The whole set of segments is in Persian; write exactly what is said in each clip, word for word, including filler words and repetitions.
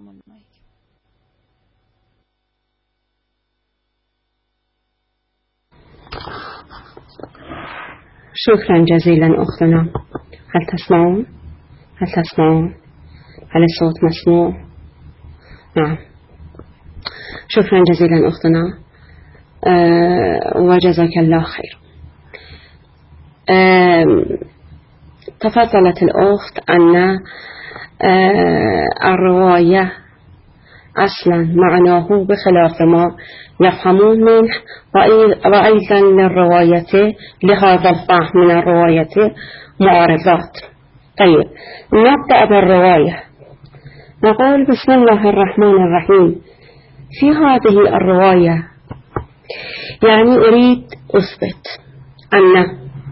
لكم المايك. شكرا جزيلا أختنا. هل تسمعون؟ هل تسمعون؟ هل الصوت مسموع؟ نعم، شكرا جزيلا أختنا. أه وجزاك الله خير. أه تفضلت الأخت أن أه الرواية أصلا معناه بخلاف ما يفهمون منه، وأيضا للرواية لهذا الفهم من الرواية معارضات. طيب، نبدأ بالرواية. نقول بسم الله الرحمن الرحيم. في هذه الرواية يعني أريد أثبت أن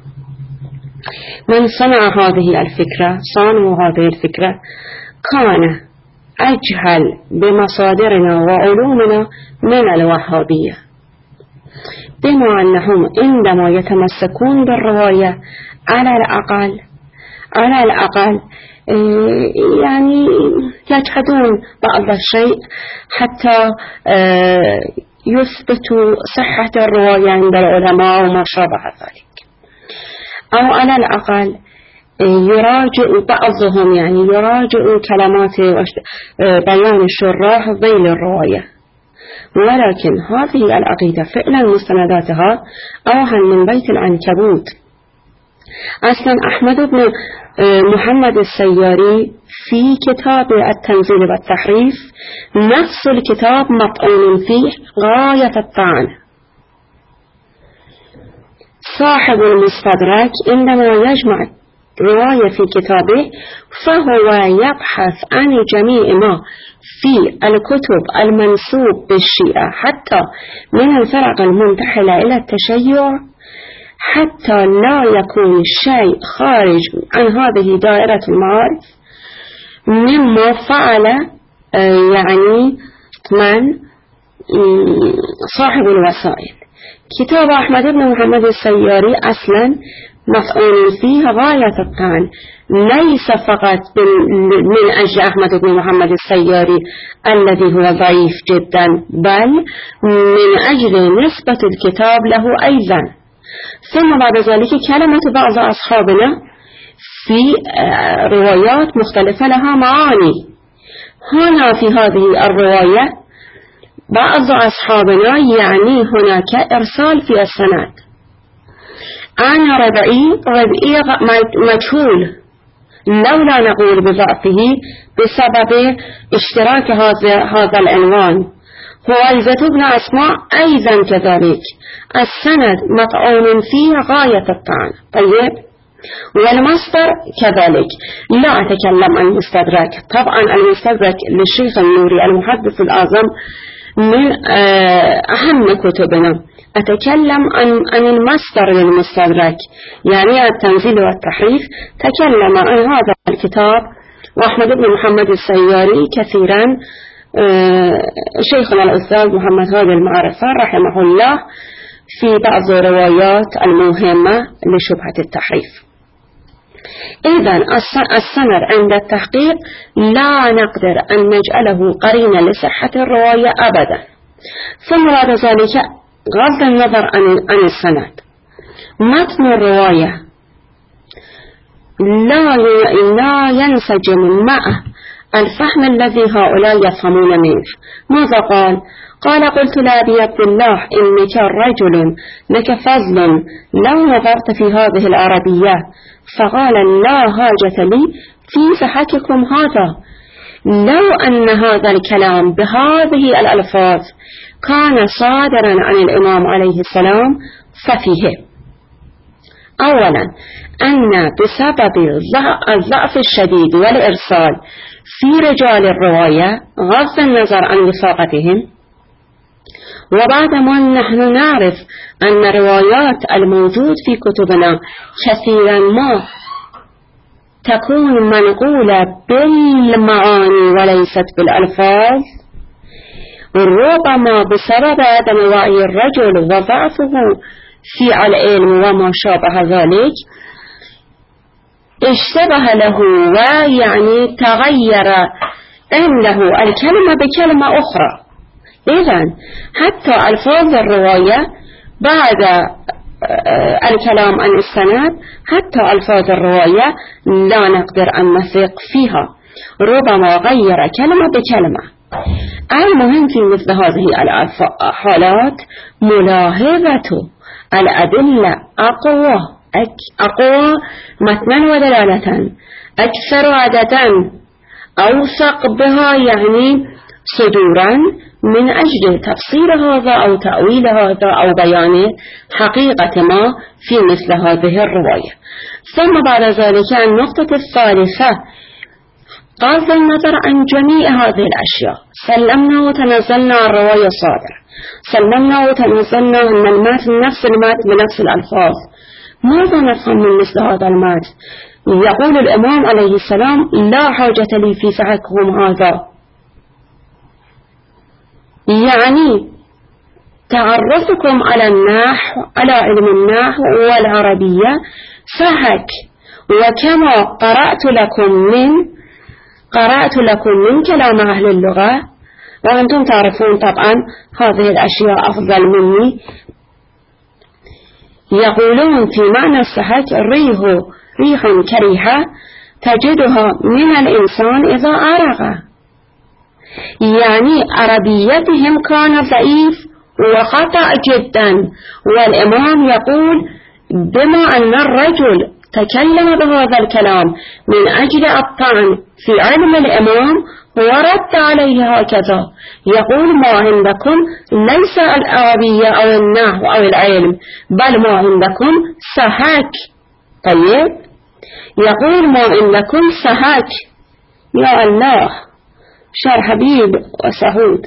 من صنع هذه الفكرة، صانوا هذه الفكرة، كان أجهل بمصادرنا وعلومنا من الوهابية، بما أنهم عندما يتمسكون بالرواية على الأقل على الأقل يعني يجحدون بعض الشيء حتى يثبتوا صحة الرواية عند العلماء وما شابه ذلك، أو على الأقل يراجع بعضهم يعني يراجع كلمات بيان الشراح ذيل الرواية. ولكن هذه العقيدة فعلا مستنداتها أوهن من بيت العنكبوت. أصلا أحمد بن محمد السياري في كتاب التنزيل والتحريف نفس الكتاب مطعون فيه غاية الطعن. صاحب المستدرك عندما يجمع رواية في كتابه فهو يبحث عن جميع ما في الكتب المنسوب بالشيعة حتى من الفرق المنتحلة إلى التشيع، حتى لا يكون الشيء خارج عن هذه دائرة المعارف مما فعل يعني من صاحب الوسائل. كتاب أحمد بن محمد السياري أصلا مطعون فيه غاية الطعن، ليس فقط من أجل أحمد بن محمد السياري الذي هو ضعيف جدا، بل من أجل نسبة الكتاب له أيضا. ثم بعد ذلك كلمة بعض أصحابنا في روايات مختلفة لها معاني. هنا في هذه الرواية بعض أصحابنا يعني هناك إرسال في السند. أنا ربعي ربعي مجهول، لولا نقول بضعفه بسبب اشتراك هذا هذا العنوان. هويزة بن أسماء أيضا كذلك، السند مطعون فيه غاية الطعن. طيب، والمصدر كذلك. لا أتكلم عن المستدرك، طبعا المستدرك للشيخ النوري المحدث الأعظم من أهم كتبنا. أتكلم عن عن المصدر للمستدرك يعني التنزيل والتحريف. تكلم عن هذا الكتاب وأحمد بن محمد السياري كثيرا شيخنا الأستاذ محمد هادي المعرفة رحمه الله في بعض الروايات المهمة لشبهة التحريف. إذن السند عند التحقيق لا نقدر أن نجعله قرينة لصحة الرواية أبدا. ثم بعد ذلك غض النظر عن السند، متن الرواية لا لا ينسجم مع الفهم الذي هؤلاء يفهمون منه. ماذا قال؟ قال: قلت لأبي عبد الله إنك رجل لك فضل لو نظرت في هذه العربية. فقال: لا حاجة لي في صحتكم هذا. لو أن هذا الكلام بهذه الألفاظ كان صادرا عن الإمام عليه السلام ففيه أولا أن بسبب الضعف الشديد والإرسال في رجال الرواية غض النظر عن وثاقتهم، وبعدما نحن نعرف أن الروايات الموجود في كتبنا كثيرا ما تكون منقولة بالمعاني وليست بالألفاظ، ربما بسبب عدم وعي الرجل وضعفه في العلم وما شابه ذلك اشتبه له ويعني تغير عنده الكلمة بكلمة أخرى. إذن حتى ألفاظ الرواية بعد الكلام عن السند، حتى ألفاظ الرواية لا نقدر أن نثق فيها، ربما غير كلمة بكلمة. المهم في مثل هذه الحالات ملاحظة الأدلة أقوى أقوى متنا ودلالة، أكثر عددا، أوثق بها يعني صدورا، من أجل تفسير هذا أو تأويل هذا أو بيان حقيقة ما في مثل هذه الرواية. ثم بعد ذلك النقطة الثالثة بغض النظر عن جميع هذه الأشياء، سلمنا وتنزلنا الرواية صادرة، سلمنا وتنزلنا أن المتن نفس المتن بنفس الألفاظ، ماذا نفهم من مثل هذا المتن؟ يقول الإمام عليه السلام لا حاجة لي في فحكهم هذا، يعني تعرفكم على النحو، على علم النحو والعربية سهك، وكما قرأت لكم من قرأت لكم من كلام أهل اللغة، وأنتم تعرفون طبعا هذه الأشياء أفضل مني. يقولون في معنى السهك ريح ريح كريهة تجدها من الإنسان إذا أرغ، يعني عربيتهم كان ضعيف وخطأ جدا. والإمام يقول بما أن الرجل تكلم بهذا الكلام من أجل الطعن في علم الإمام ورد عليه هكذا، يقول ما عندكم ليس العربية أو النحو أو العلم، بل ما عندكم سهاك. طيب يقول ما عندكم سهاك، يا الله شر حبيب وسهود،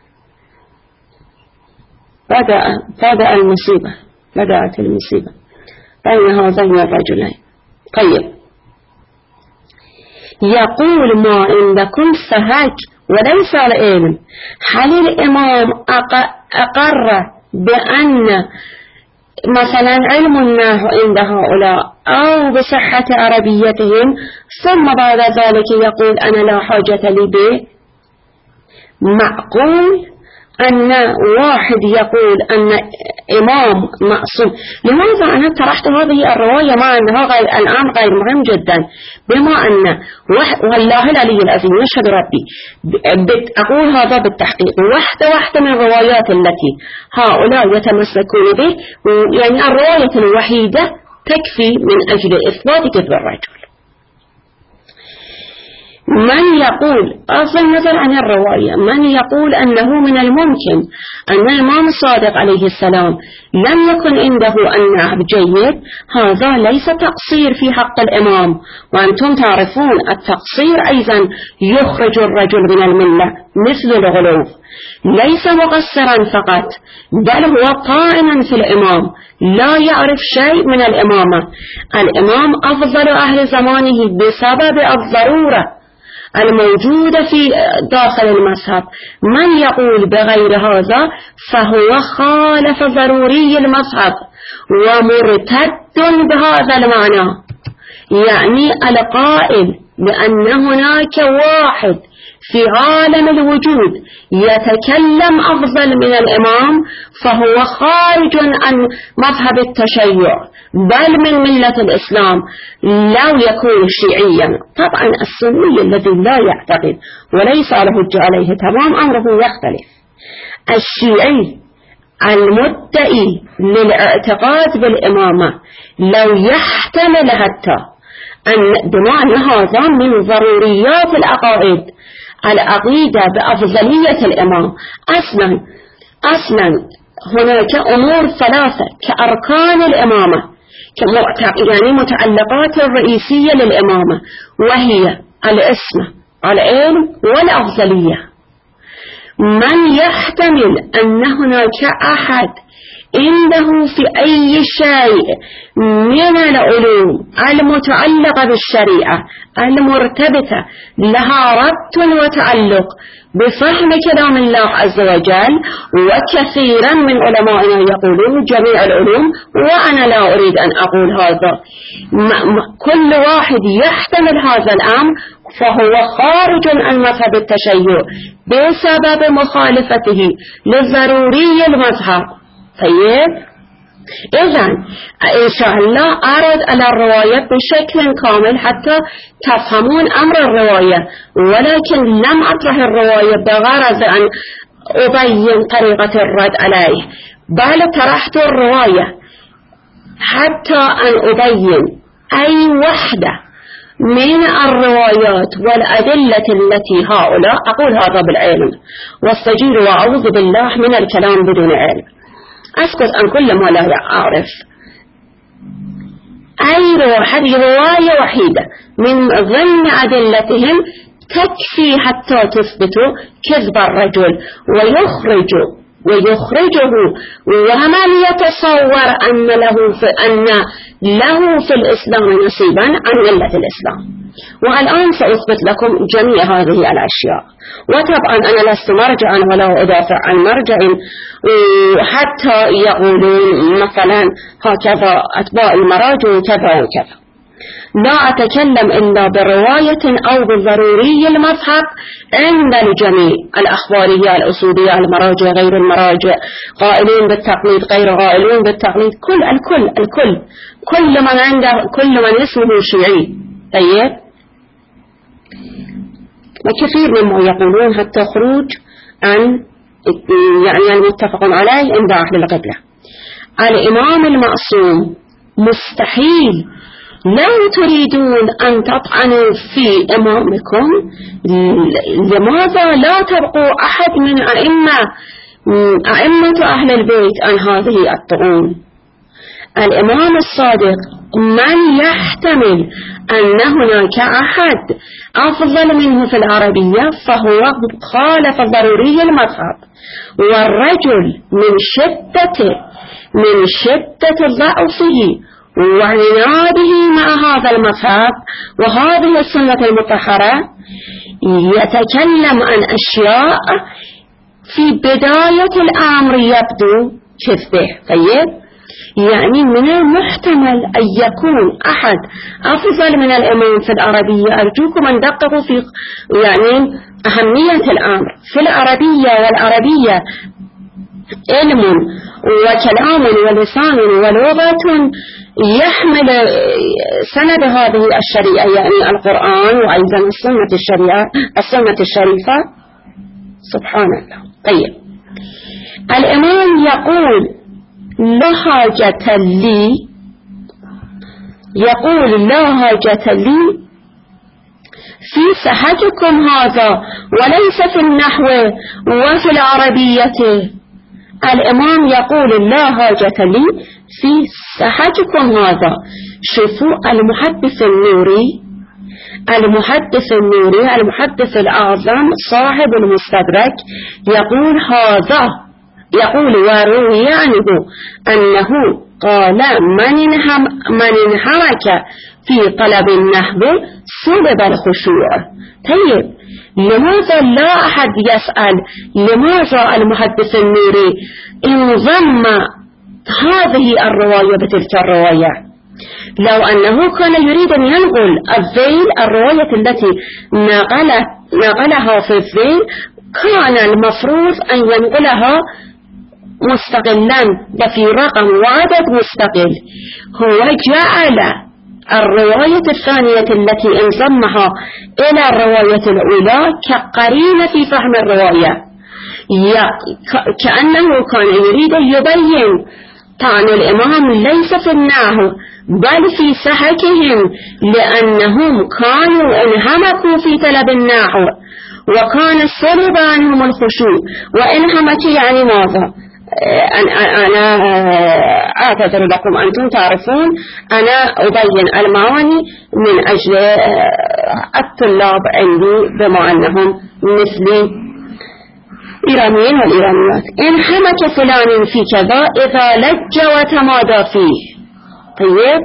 بدأ بدأ المصيبة بدأت المصيبة بين هذين الرجلين. طيب يقول ما عندكم سهاك وليس العلم. هل الإمام أقر بأن مثلا علم النحو عند هؤلاء أو بصحة عربيتهم، ثم بعد ذلك يقول أنا لا حاجة لي به؟ معقول أن واحد يقول أن إمام معصوم؟ لماذا أنا طرحت هذه الرواية مع أنها غير الآن غير مهم جدا، بما أن والله العلي العظيم يشهد ربي أقول هذا بالتحقيق، واحدة واحدة من الروايات التي هؤلاء يتمسكون به، يعني الرواية الوحيدة تكفي من أجل إثبات كذب الرجل. من يقول أصل النظر عن الرواية، من يقول أنه من الممكن أن الإمام الصادق عليه السلام لم يكن عنده النحو جيد، هذا ليس تقصير في حق الإمام. وأنتم تعرفون التقصير أيضا يخرج الرجل من الملة، مثل الغلو، ليس مقصرا فقط بل هو طائنا في الإمام، لا يعرف شيء من الإمامة. الإمام أفضل أهل زمانه بسبب الضرورة الموجودة في داخل المذهب. من يقول بغير هذا فهو خالف ضروري المذهب ومرتد بهذا المعنى، يعني القائل بأن هناك واحد في عالم الوجود يتكلم أفضل من الإمام فهو خارج عن مذهب التشيع بل من ملة الإسلام، لو يكون شيعيا. طبعا السني الذي لا يعتقد وليس له حجة عليه تمام أمره يختلف. الشيعي المدعي للاعتقاد بالإمامة لو يحتمل حتى أن بمعنى هذا من ضروريات العقائد العقيدة بأفضلية الإمام. أصلا أصلا هناك أمور ثلاثة كأركان الإمامة، يعني متعلقات الرئيسية للإمامة، وهي الإسمة، العلم، والأفضلية. من يحتمل أن هناك أحد عنده في أي شيء من العلوم المتعلقة بالشريعة المرتبطة لها ربط وتعلق بفهم كلام الله عز وجل، وكثيرا من علمائنا يقولون جميع العلوم، وأنا لا أريد أن أقول هذا، كل واحد يحتمل هذا الأمر فهو خارج عن مذهب التشيع بسبب مخالفته للضروري المذهب. طيب إذن إن شاء الله أرد على الرواية بشكل كامل حتى تفهمون أمر الرواية، ولكن لم أطرح الرواية بغرض أن أبين طريقة الرد عليه، بل طرحت الرواية حتى أن أبين أي وحدة من الروايات والأدلة التي هؤلاء، أقول هذا بالعلم واستجير وأعوذ بالله من الكلام بدون علم، أسكت عن كل ما لا أعرف. أي رواية وحيدة من ضمن أدلتهم تكفي حتى تثبتوا كذب الرجل ويخرج ويخرجه ومن يتصور أن له في, أن له في الإسلام نصيبا عن ملة الإسلام. والآن سأثبت لكم جميع هذه الأشياء، وطبعا أنا لست مرجعا ولا أدافع عن مرجع حتى يقولون مثلا هكذا أتباع المراجع كذا وكذا. لا أتكلم إلا برواية أو بالضروري المذهب عند الجميع، الأخبارية الأصولية المراجع غير المراجع، قائلين بالتقليد غير قائلين بالتقليد، كل الكل الكل كل من عنده كل من اسمه شيعي. طيب وكثير مما يقولون حتى خروج عن يعني المتفق عليه عند أهل القبلة. الإمام المعصوم مستحيل، لو تريدون أن تطعنوا في إمامكم لماذا لا تبقوا أحد من أئمة أئمة أهل البيت عن هذه الطعون؟ الإمام الصادق من يحتمل أن هناك أحد أفضل منه في العربية فهو خالف ضروري المذهب، والرجل من شدة من شدة ضعفه وعناده مع هذا المذهب وهذه السنة المطهرة يتكلم عن أشياء في بداية الأمر يبدو كذبه. طيب يعني من المحتمل أن يكون أحد أفضل من الإمام في العربية. أرجوكم أن دققوا في يعني أهمية الأمر في العربية، والعربية علم وكلام ولسان ولغة يحمل سند هذه الشريعة يعني القرآن وأيضا السنة الشريعة السنة الشريفة. سبحان الله. طيب الإمام يقول لا حاجة لي يقول لا حاجة لي في سحجكم هذا وليس في النحو وفي العربية. الإمام يقول لا حاجة لي في سحجكم هذا. شوفوا المحدث النوري المحدث النوري المحدث الأعظم صاحب المستدرك يقول هذا يقول وروي عنه أنه قال من انهم من انحرك في طلب النحو سلب الخشوع. طيب لماذا لا أحد يسأل لماذا المحدث النوري انضم هذه الرواية بتلك الرواية؟ لو أنه كان يريد أن ينقل الذيل الرواية التي نقل نقلها في الذيل كان المفروض أن ينقلها مستقلا وفي رقم وعدد مستقل. هو جعل الرواية الثانية التي انضمها إلى الرواية الأولى كقرينة في فهم الرواية، كأنه كان يريد أن يبين طعن الإمام ليس في النحو بل في سحكهم، لأنهم كانوا انهمكوا في طلب النحو وكان سلب عنهم الخشوع. وانهمك يعني ماذا؟ أنا أعتذر لكم أنتم تعرفون، أنا أبين المعاني من أجل الطلاب عندي بما أنهم مثلي إيرانيين والإيرانيات. انهمك فلان في كذا إذا لج وتمادى فيه. طيب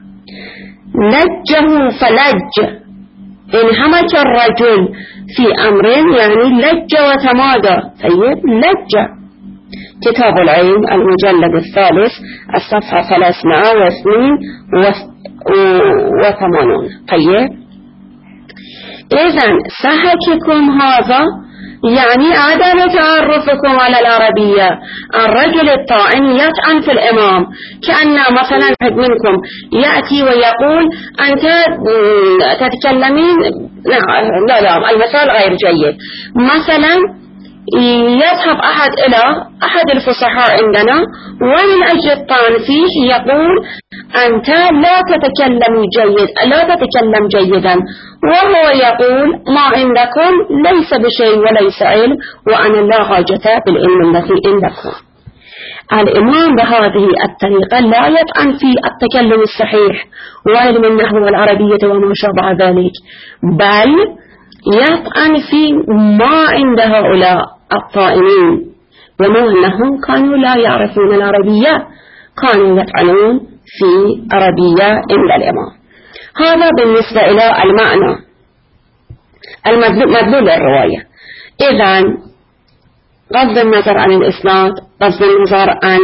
لجه فلج. انهمك الرجل في أمر يعني لج وتمادى. طيب لج. كتاب العلم المجلد الثالث الصفحة ثلاثمائة واثنين وثمانون. طيب إذن سحككم هذا يعني عدم تعرفكم على العربية. الرجل الطاعن يطعن في الإمام، كأن مثلا واحد منكم يأتي ويقول أنت تتكلمين، لا لا المثال غير جيد. مثلا يذهب أحد إلى أحد الفصحاء عندنا ومن أجل الطعن فيه يقول أنت لا تتكلم جيد لا تتكلم جيدا، وهو يقول ما عندكم ليس بشيء وليس علم، وأنا لا حاجة بالعلم الذي عندكم. الإمام بهذه الطريقة لا يطعن في التكلم الصحيح وعلم النحو والعربية وما شابه ذلك، بل يطعن في ما عند هؤلاء الطائنين، وما أنهم كانوا لا يعرفون العربية، كانوا يطعنون في عربية عند الإمام. هذا بالنسبة إلى المعنى المدلول الرواية. إذن غض النظر عن الإسناد، غض النظر عن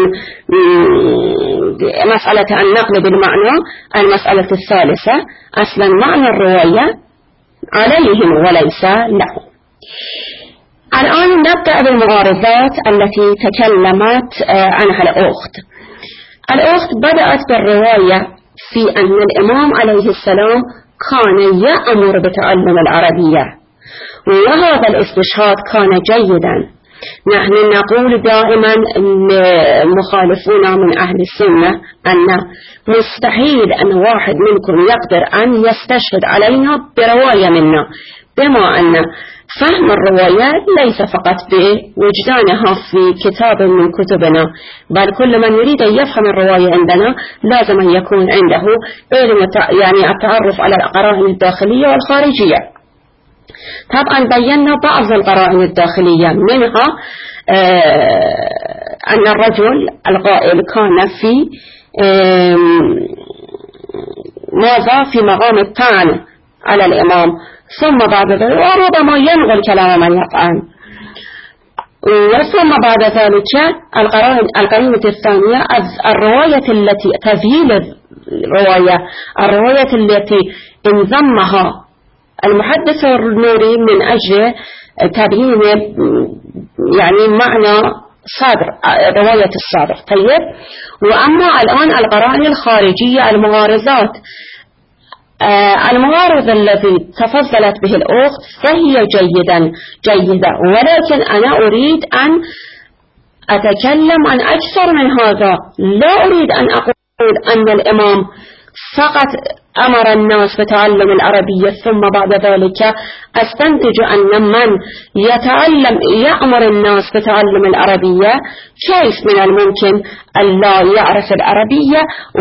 مسألة النقل بالمعنى، المسألة الثالثة أصلا معنى الرواية عليهم وليس لهم. الآن نبدأ بالمعارضات التي تكلمت عنها الأخت. الأخت بدأت بالرواية في أن الإمام عليه السلام كان يأمر بتعلم العربية، وهذا الاستشهاد كان جيدا. نحن نقول دائما المخالفون من أهل السنة أن مستحيل أن واحد منكم يقدر أن يستشهد علينا برواية منا، بما أن فهم الرواية ليس فقط بوجدانها في كتاب من كتبنا، بل كل من يريد أن يفهم الرواية عندنا لازم أن يكون عنده علم يعني التعرف على القرائن الداخلية والخارجية. طبعا بينا بعض القرائن الداخلية، منها آه أن الرجل القائل كان في آه ماذا في مقام الطعن على الإمام، ثم بعد ذلك وربما ينقل كلام من يطعن، وثم بعد ذلك القرينة الثانية الرواية التي تذييل الرواية الرواية التي انضمها المحدث النوري من أجل تبيين يعني معنى صادر رواية الصادر. طيب، وأما الآن القرائن الخارجية المعارضات، آه المعارض الذي تفضلت به الأخت فهي جيدا جيدة، ولكن أنا أريد أن أتكلم عن أكثر من هذا. لا أريد أن أقول أن الإمام فقط أمر الناس بتعلم العربية ثم بعد ذلك أستنتج أن من يتعلم يأمر الناس بتعلم العربية كيف من الممكن أن لا يعرف العربية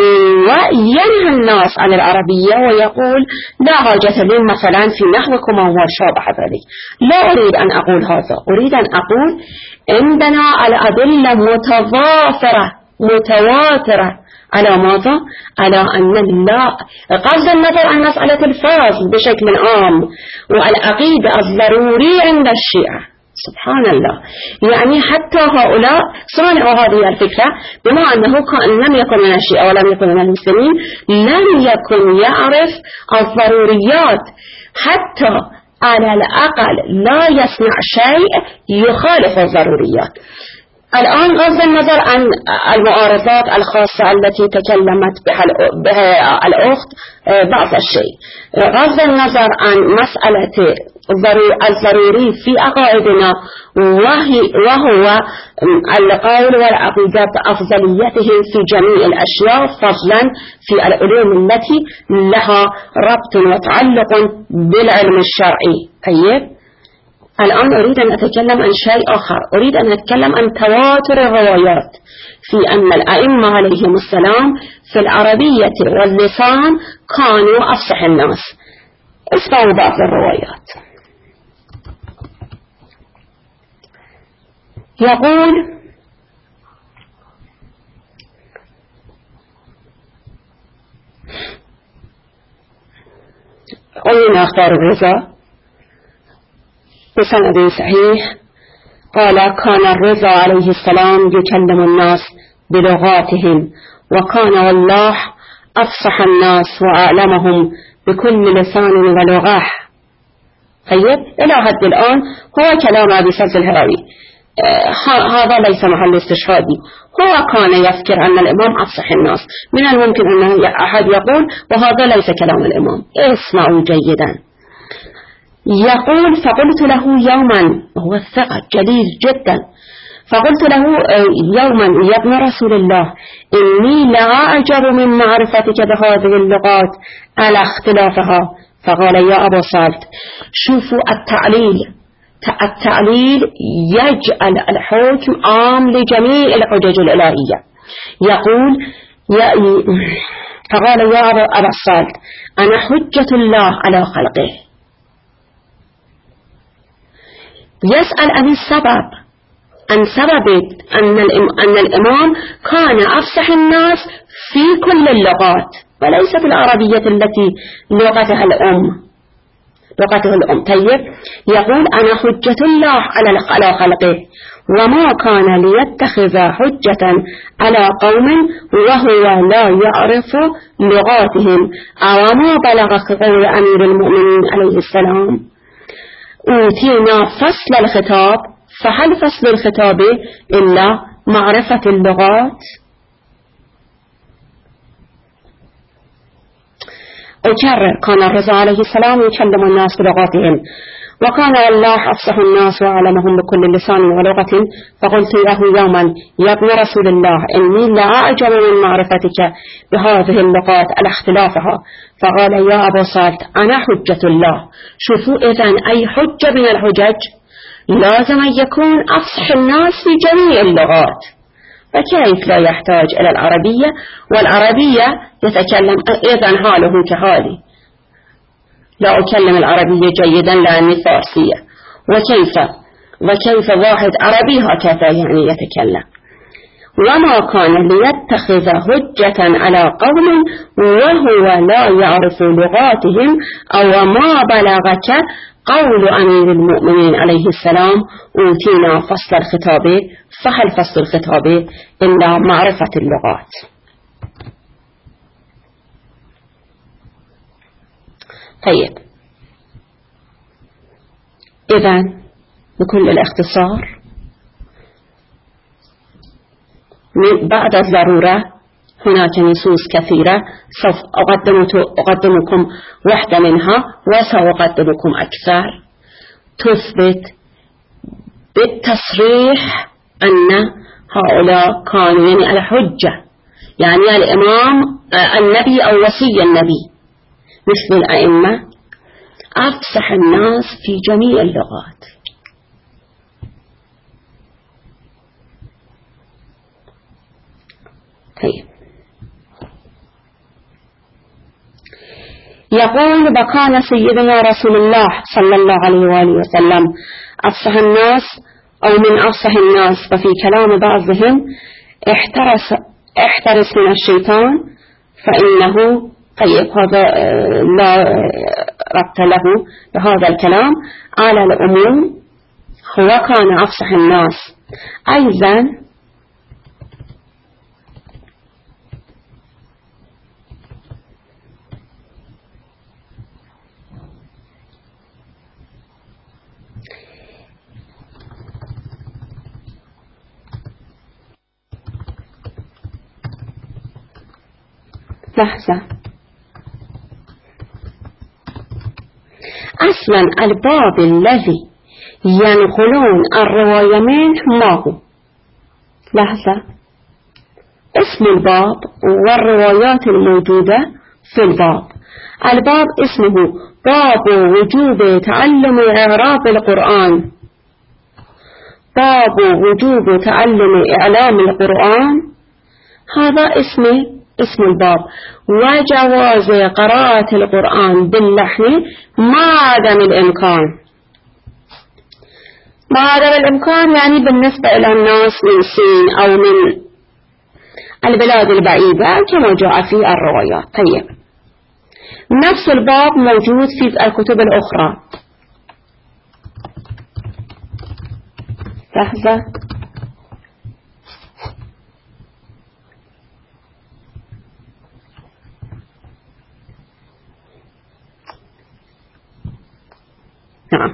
وينهى الناس عن العربية ويقول لا حاجة لي مثلا في نحوكم وما شابه ذلك. لا أريد أن أقول هذا، أريد أن أقول عندنا الأدلة متضافرة متواترة على ماذا؟ على أن لا قصد النظر عن مسألة الفاظ بشكل عام والعقيدة الضروري عند الشيعة. سبحان الله، يعني حتى هؤلاء صانعوا هذه الفكرة، بما أنه لم يكن من الشيعة ولم يكن من المسلمين، لم يكن يعرف الضروريات، حتى على الأقل لا يصنع شيء يخالف الضروريات. الآن غض النظر عن المعارضات الخاصة التي تكلمت بها الأخت بعض الشيء، غض النظر عن مسألة الضروري في عقائدنا وهو القول والعقيدة بأفضليتهم في جميع الأشياء فضلا في العلوم التي لها ربط وتعلق بالعلم الشرعي. طيب، الآن أريد أن أتكلم عن شيء آخر، أريد أن أتكلم عن تواتر الروايات في أن الأئمة عليهم السلام في العربية واللسان كانوا أفصح الناس. اسمعوا بعض الروايات. يقول قلنا اختار الرضا بسند صحيح، قال كان الرضا عليه السلام يكلم الناس بلغاتهم، وكان والله أفصح الناس وأعلمهم بكل لسان ولغة. طيب إلى حد الآن هو كلام أبي سلس الهروي، آه هذا ليس محل استشهادي. هو كان يفكر أن الإمام أفصح الناس. من الممكن أن أحد يقول وهذا ليس كلام الإمام. اسمعوا جيدا. يقول فقلت له يوما، وهو الثقة جليل جدا، فقلت له يوما يا ابن رسول الله إني لأعجب من معرفتك بهذه اللغات على اختلافها. فقال يا أبا صالح، شوفوا التعليل، التعليل يجعل الحكم عام لجميع الحجج الإلهية. يقول يا فقال يا أبا صالح أنا حجة الله على خلقه. يسأل عن السبب، عن سبب أن, أن الإمام كان أفصح الناس في كل اللغات وليس في العربية التي لغتها الأم لغته الأم. طيب يقول أنا حجة الله على خلقه وما كان ليتخذ حجة على قوم وهو لا يعرف لغاتهم أو ما بلغ قول أمير المؤمنين عليه السلام أوتينا فصل الخطاب، فهل فصل الخطاب إلا معرفة اللغات؟ أكرر كان الرضا عليه السلام يكلم الناس بلغاتهم، وكان الله أفصح الناس وأعلمهم بكل لسان ولغة. فقلت له يوما يا ابن رسول الله إني لا أعجب من معرفتك بهذه اللغات على اختلافها. فقال يا أبا صالح أنا حجة الله. شوفوا إذن أي حجة من الحجج لازم أن يكون أفصح الناس في جميع اللغات، فكيف لا يحتاج إلى العربية؟ والعربية يتكلم إذن حاله كحالي، لا أكلم العربية جيدا لأني فارسية، وكيف وكيف واحد عربي هكذا يعني يتكلم. وما كان ليتخذ حجة على قوم وهو لا يعرف لغاتهم أو ما بلغك قول أمير المؤمنين عليه السلام أوتينا فصل الخطاب، فهل فصل الخطاب إلا معرفة اللغات. طيب إذن بكل الاختصار بعد الضرورة هناك نصوص كثيرة سوف أقدمكم واحدة منها وسأقدمكم أكثر تثبت بالتصريح أن هؤلاء كانوا يعني على حجة، يعني الإمام النبي أو وصي النبي مثل الأئمة أفصح الناس في جميع اللغات. طيب يقول وكان سيدنا رسول الله صلى الله عليه وآله وسلم أفصح الناس أو من أفصح الناس، وفي كلام بعضهم احترس, احترس من الشيطان فإنه. طيب هذا لا ربط له بهذا الكلام على العموم، هو كان أفصح الناس. أيضا لحظة، أصلا الباب الذي ينقلون الرواية منه ما هو؟ لحظة، اسم الباب والروايات الموجودة في الباب. الباب اسمه باب وجوب تعلم إعراب القرآن، باب وجوب تعلم إعلام القرآن، هذا اسمه اسم الباب. وجواز قراءة القرآن باللحن ما عدم الإمكان، ما عدم الإمكان يعني بالنسبة إلى الناس من سين أو من البلاد البعيدة كما جاء في الروايات. طيب نفس الباب موجود في الكتب الأخرى. لحظة، نعم.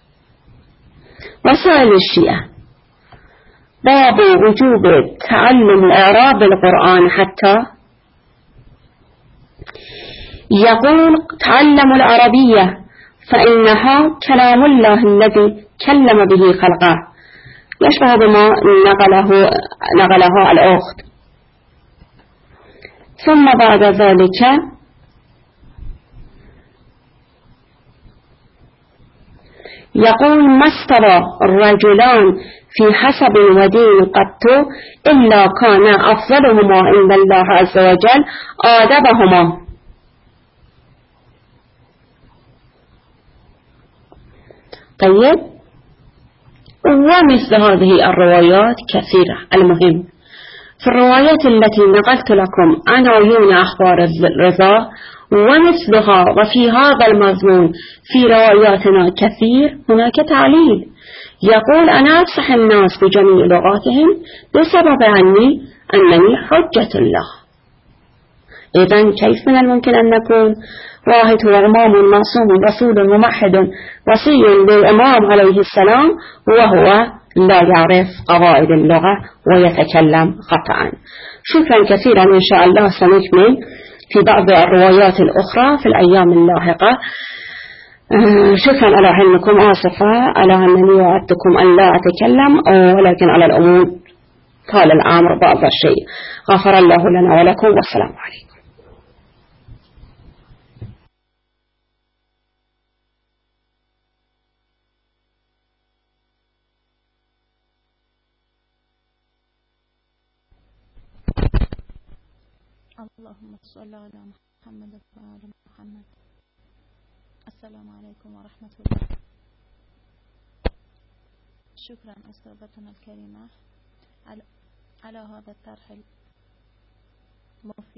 وسائل الشيعة: باب وجوب تعلم الإعراب بالقرآن حتى يقول: تعلموا العربية فإنها كلام الله الذي كلم به خلقه، يشبه بما نقله نقله الأخت. ثم بعد ذلك يقول: ما استوى الرجلان في حسب ودين قط إلا كان أفضلهما عند الله عز وجل آدبهما. طيب، ومثل هذه الروايات كثيرة. المهم في الروايات التي نقلت لكم عن عيون أخبار الرضا ومثلها وفي هذا المضمون في رواياتنا كثير، هناك تعليل يقول: أنا أفصح الناس بجميع لغاتهم بسبب عني أنني حجة الله. إذن كيف من الممكن أن نكون واحد هو إمام معصوم رسول ممحد وصي للإمام عليه السلام وهو لا يعرف قواعد اللغة ويتكلم خطأ؟ شكرا كثيرا. إن شاء الله سنكمل في بعض الروايات الأخرى في الأيام اللاحقة. شكرا على علمكم. آسفة على أنني وعدتكم أن لا أتكلم، ولكن على الأمور قال الأمر بعض الشيء. غفر الله لنا ولكم، والسلام عليكم. اللهم صل على محمد وعلى محمد. السلام عليكم ورحمة الله. شكرا أستاذتنا الكريمة على هذا الطرح